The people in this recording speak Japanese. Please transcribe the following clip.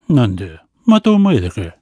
なんで、またお前だか。